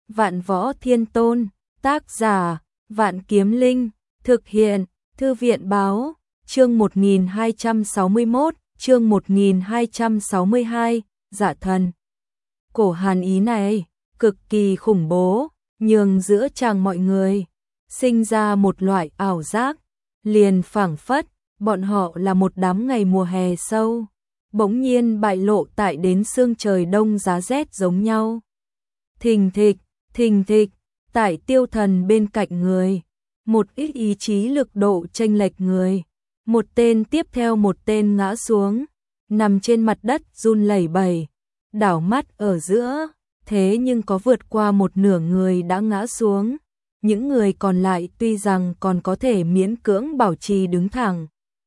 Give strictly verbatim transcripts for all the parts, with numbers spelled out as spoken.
Vạn Võ Thiên Tôn, tác giả, Vạn Kiếm Linh, thực hiện, Thư viện báo, chương một nghìn hai trăm sáu mươi mốt, chương một nghìn hai trăm sáu mươi hai, Dạ Thần. Cổ hàn ý này, cực kỳ khủng bố, nhường giữa chàng mọi người, sinh ra một loại ảo giác, liền phảng phất, bọn họ là một đám ngày mùa hè sâu, bỗng nhiên bại lộ tại đến sương trời đông giá rét giống nhau. Thình thịch, thình thịch, tại Tiêu Thần bên cạnh người, một ít ý chí lực độ chênh lệch người, một tên tiếp theo một tên ngã xuống, nằm trên mặt đất run lẩy bẩy, đảo mắt ở giữa, thế nhưng có vượt qua một nửa người đã ngã xuống, những người còn lại tuy rằng còn có thể miễn cưỡng bảo trì đứng thẳng,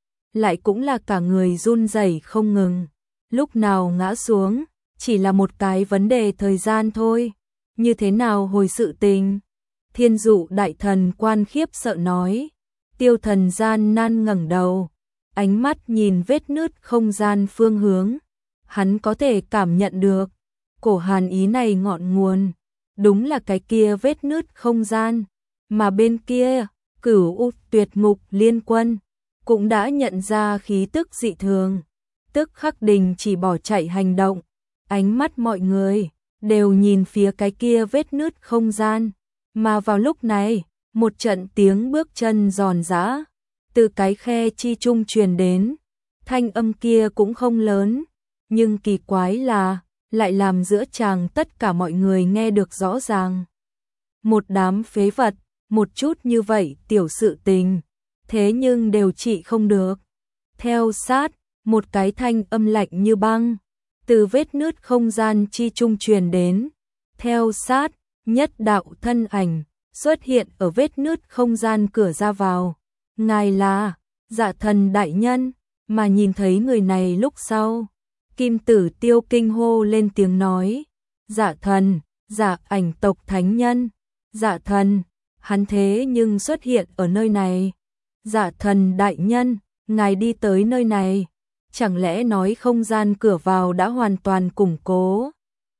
lại cũng là cả người run rẩy không ngừng, lúc nào ngã xuống, chỉ là một cái vấn đề thời gian thôi, như thế nào hồi sự tình. Thiên Dụ đại thần quan khiếp sợ nói, Tiêu Thần gian nan ngẩng đầu, ánh mắt nhìn vết nứt không gian phương hướng, hắn có thể cảm nhận được, cổ hàn ý này ngọn nguồn, đúng là cái kia vết nứt không gian, mà bên kia, Cửu U Tuyệt Ngục Liên Quân, cũng đã nhận ra khí tức dị thường, tức khắc đình chỉ bỏ chạy hành động, ánh mắt mọi người đều nhìn phía cái kia vết nứt không gian, mà vào lúc này, một trận tiếng bước chân giòn giã, từ cái khe chi trung truyền đến, thanh âm kia cũng không lớn, nhưng kỳ quái là, lại làm giữa chàng tất cả mọi người nghe được rõ ràng. Một đám phế vật, một chút như vậy tiểu sự tình, thế nhưng đều trị không được. Theo sát, một cái thanh âm lạnh như băng, từ vết nứt không gian chi trung truyền đến, theo sát, nhất đạo thân ảnh, xuất hiện ở vết nứt không gian cửa ra vào. Ngài là, Dạ Thần đại nhân, mà nhìn thấy người này lúc sau. Kim Tử Tiêu kinh hô lên tiếng nói, Dạ Thần, Dạ Ảnh tộc thánh nhân, Dạ Thần, hắn thế nhưng xuất hiện ở nơi này. Dạ Thần đại nhân, ngài đi tới nơi này, chẳng lẽ nói không gian cửa vào đã hoàn toàn củng cố?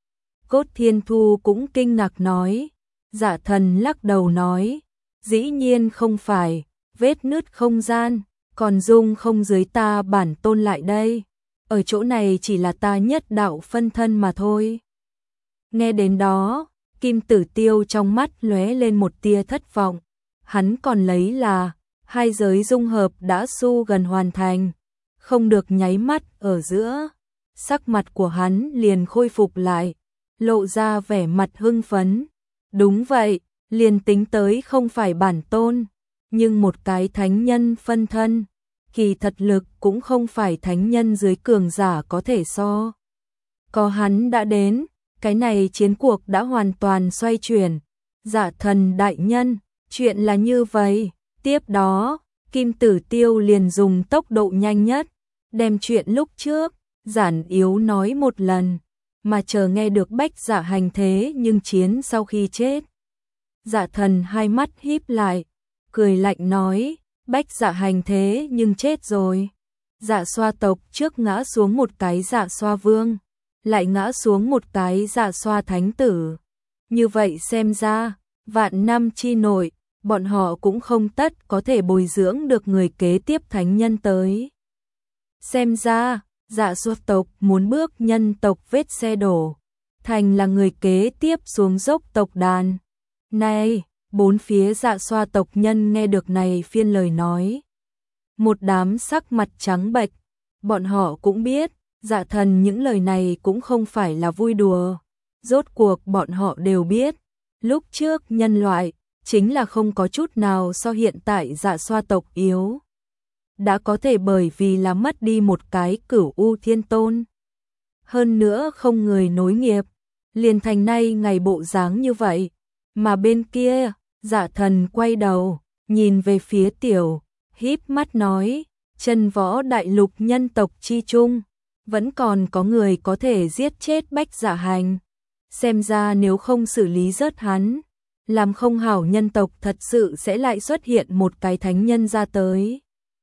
Cốt Thiên Thu cũng kinh ngạc nói, Dạ Thần lắc đầu nói, dĩ nhiên không phải, vết nứt không gian, còn dung không dưới ta bản tôn lại đây, ở chỗ này chỉ là ta nhất đạo phân thân mà thôi. Nghe đến đó, Kim Tử Tiêu trong mắt lóe lên một tia thất vọng, hắn còn lấy là, hai giới dung hợp đã su gần hoàn thành, không được nháy mắt ở giữa, sắc mặt của hắn liền khôi phục lại, lộ ra vẻ mặt hưng phấn. Đúng vậy, liền tính tới không phải bản tôn, nhưng một cái thánh nhân phân thân, kỳ thật lực cũng không phải thánh nhân dưới cường giả có thể so. Có hắn đã đến, cái này chiến cuộc đã hoàn toàn xoay chuyển. Dạ Thần đại nhân, chuyện là như vậy. Tiếp đó, Kim Tử Tiêu liền dùng tốc độ nhanh nhất, đem chuyện lúc trước, giản yếu nói một lần, mà chờ nghe được Bách Dạ Hành thế nhưng chiến sau khi chết. Dạ Thần hai mắt híp lại, cười lạnh nói, Bách Dạ Hành thế nhưng chết rồi. Dạ Xoa tộc trước ngã xuống một cái Dạ Xoa vương, lại ngã xuống một cái Dạ Xoa thánh tử. Như vậy xem ra, vạn năm chi nội, bọn họ cũng không tất có thể bồi dưỡng được người kế tiếp thánh nhân tới. Xem ra, Dạ Xoa tộc muốn bước nhân tộc vết xe đổ, thành là người kế tiếp xuống dốc tộc đàn. Này, bốn phía Dạ Xoa tộc nhân nghe được này phiên lời nói, một đám sắc mặt trắng bệch, bọn họ cũng biết, Dạ Thần những lời này cũng không phải là vui đùa, rốt cuộc bọn họ đều biết, lúc trước nhân loại, chính là không có chút nào so hiện tại Dạ Xoa tộc yếu. Đã có thể bởi vì là mất đi một cái Cửu U Thiên Tôn. Hơn nữa không người nối nghiệp, liền thành nay ngày bộ dáng như vậy. Mà bên kia, Dạ Thần quay đầu, nhìn về phía tiểu, híp mắt nói, chân võ đại lục nhân tộc chi chung, vẫn còn có người có thể giết chết Bách Dạ Hành. Xem ra nếu không xử lý rớt hắn, làm không hảo nhân tộc thật sự sẽ lại xuất hiện một cái thánh nhân ra tới.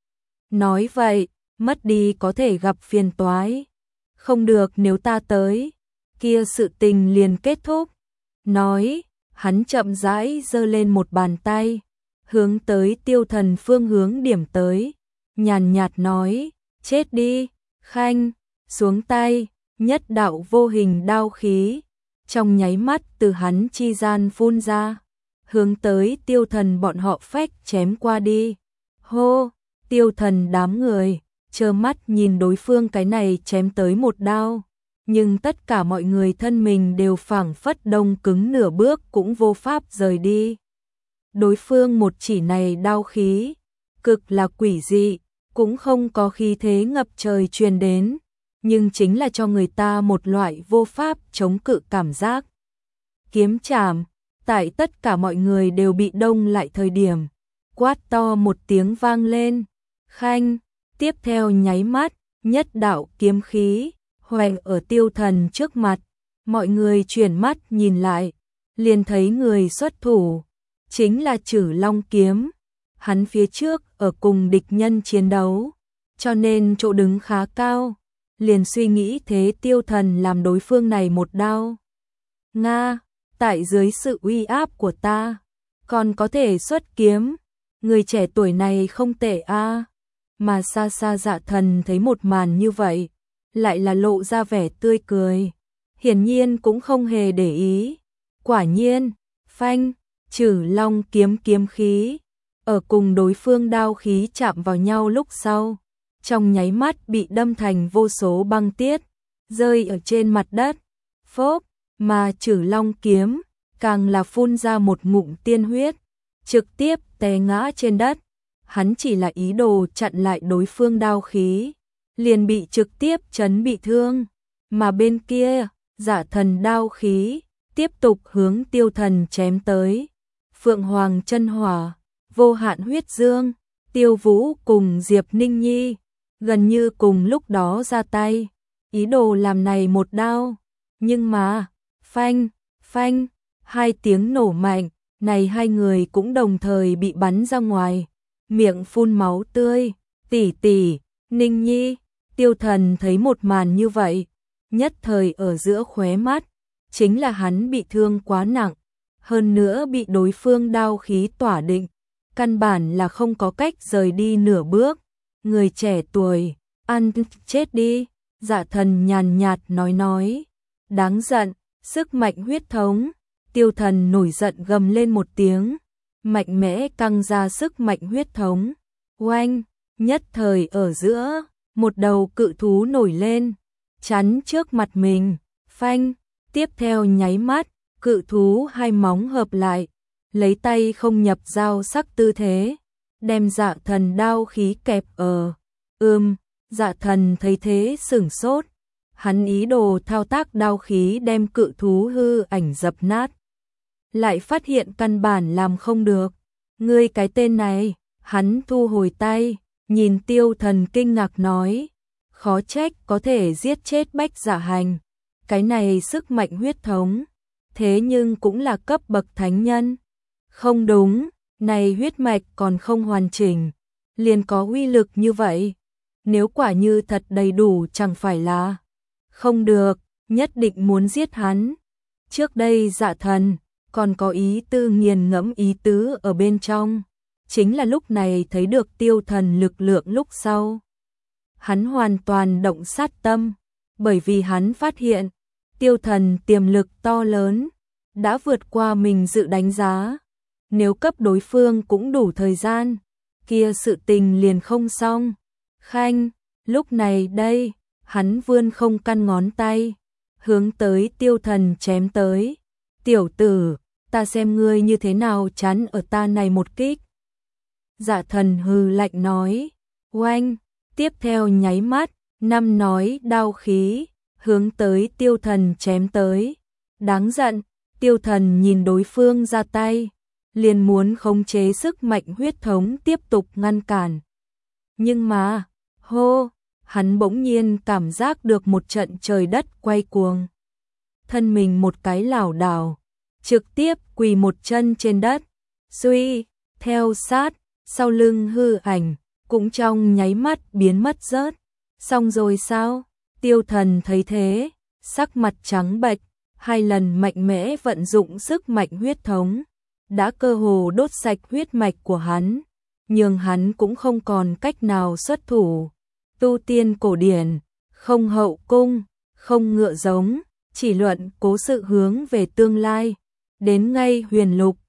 Nói vậy, mất đi có thể gặp phiền toái. Không được nếu ta tới, kia sự tình liền kết thúc. Nói, hắn chậm rãi giơ lên một bàn tay, hướng tới Tiêu Thần phương hướng điểm tới, nhàn nhạt nói, chết đi, Khanh, xuống tay, nhất đạo vô hình đao khí, trong nháy mắt từ hắn chi gian phun ra, hướng tới Tiêu Thần bọn họ phách chém qua đi. Hô, Tiêu Thần đám người, trơ mắt nhìn đối phương cái này chém tới một đao, nhưng tất cả mọi người thân mình đều phảng phất đông cứng nửa bước cũng vô pháp rời đi. Đối phương một chỉ này đao khí, cực là quỷ dị, cũng không có khí thế ngập trời truyền đến, nhưng chính là cho người ta một loại vô pháp chống cự cảm giác. Kiếm chảm, tại tất cả mọi người đều bị đông lại thời điểm, quát to một tiếng vang lên, Khanh, tiếp theo nháy mắt, nhất đạo kiếm khí, hoành ở Tiêu Thần trước mặt, mọi người chuyển mắt nhìn lại, liền thấy người xuất thủ, chính là Trử Long kiếm, hắn phía trước ở cùng địch nhân chiến đấu, cho nên chỗ đứng khá cao, liền suy nghĩ thế Tiêu Thần làm đối phương này một đao. Nga, tại dưới sự uy áp của ta, còn có thể xuất kiếm, người trẻ tuổi này không tệ a. Mà xa xa Dạ Thần thấy một màn như vậy, lại là lộ ra vẻ tươi cười, hiển nhiên cũng không hề để ý. Quả nhiên, phanh, Trử Long kiếm kiếm khí, ở cùng đối phương đao khí chạm vào nhau lúc sau, trong nháy mắt bị đâm thành vô số băng tiết, rơi ở trên mặt đất. Phốp, mà Trử Long kiếm càng là phun ra một ngụm tiên huyết, trực tiếp té ngã trên đất. Hắn chỉ là ý đồ chặn lại đối phương đao khí, liền bị trực tiếp chấn bị thương, mà bên kia, Dạ Thần đao khí tiếp tục hướng Tiêu Thần chém tới. Phượng Hoàng chân hỏa, Vô Hạn huyết dương, Tiêu Vũ cùng Diệp Ninh Nhi gần như cùng lúc đó ra tay, ý đồ làm này một đao, nhưng mà, phanh, phanh, hai tiếng nổ mạnh, này hai người cũng đồng thời bị bắn ra ngoài, miệng phun máu tươi. Tỷ tỷ, Ninh Nhi, Tiêu Thần thấy một màn như vậy, nhất thời ở giữa khóe mắt, chính là hắn bị thương quá nặng, hơn nữa bị đối phương đao khí tỏa định, căn bản là không có cách rời đi nửa bước. Người trẻ tuổi, ăn chết đi, Dạ Thần nhàn nhạt nói nói, đáng giận, sức mạnh huyết thống. Tiêu Thần nổi giận gầm lên một tiếng, mạnh mẽ căng ra sức mạnh huyết thống. Oanh, nhất thời ở giữa, một đầu cự thú nổi lên, chắn trước mặt mình, phanh, tiếp theo nháy mắt, cự thú hai móng hợp lại, lấy tay không nhập dao sắc tư thế, đem Dạ Thần đao khí kẹp ở. Ừm, Dạ Thần thấy thế sửng sốt, hắn ý đồ thao tác đao khí đem cự thú hư ảnh dập nát, lại phát hiện căn bản làm không được. Ngươi cái tên này, hắn thu hồi tay, nhìn Tiêu Thần kinh ngạc nói, khó trách có thể giết chết Bách Dạ Hành, cái này sức mạnh huyết thống, thế nhưng cũng là cấp bậc thánh nhân. Không đúng, này huyết mạch còn không hoàn chỉnh, liền có uy lực như vậy, nếu quả như thật đầy đủ chẳng phải là không được, nhất định muốn giết hắn. Trước đây Dạ Thần còn có ý tư nghiền ngẫm ý tứ ở bên trong, chính là lúc này thấy được Tiêu Thần lực lượng lúc sau, hắn hoàn toàn động sát tâm, bởi vì hắn phát hiện Tiêu Thần tiềm lực to lớn, đã vượt qua mình dự đánh giá, nếu cấp đối phương cũng đủ thời gian, kia sự tình liền không xong. Khanh, lúc này đây, hắn vươn không căn ngón tay, hướng tới Tiêu Thần chém tới. Tiểu tử, ta xem ngươi như thế nào chắn ở ta này một kích. Dạ Thần hừ lạnh nói, oanh, tiếp theo nháy mắt, năm nói đao khí, hướng tới Tiêu Thần chém tới. Đáng giận, Tiêu Thần nhìn đối phương ra tay, liền muốn khống chế sức mạnh huyết thống tiếp tục ngăn cản. Nhưng mà, hô, hắn bỗng nhiên cảm giác được một trận trời đất quay cuồng. Thân mình một cái lảo đảo, trực tiếp quỳ một chân trên đất, suy, theo sát, sau lưng hư ảnh, cũng trong nháy mắt biến mất rớt. Xong rồi sao? Tiêu Thần thấy thế, sắc mặt trắng bệch, hai lần mạnh mẽ vận dụng sức mạnh huyết thống, đã cơ hồ đốt sạch huyết mạch của hắn, nhưng hắn cũng không còn cách nào xuất thủ. Tu tiên cổ điển, không hậu cung, không ngựa giống, chỉ luận cố sự hướng về tương lai. Đến ngay huyền lục,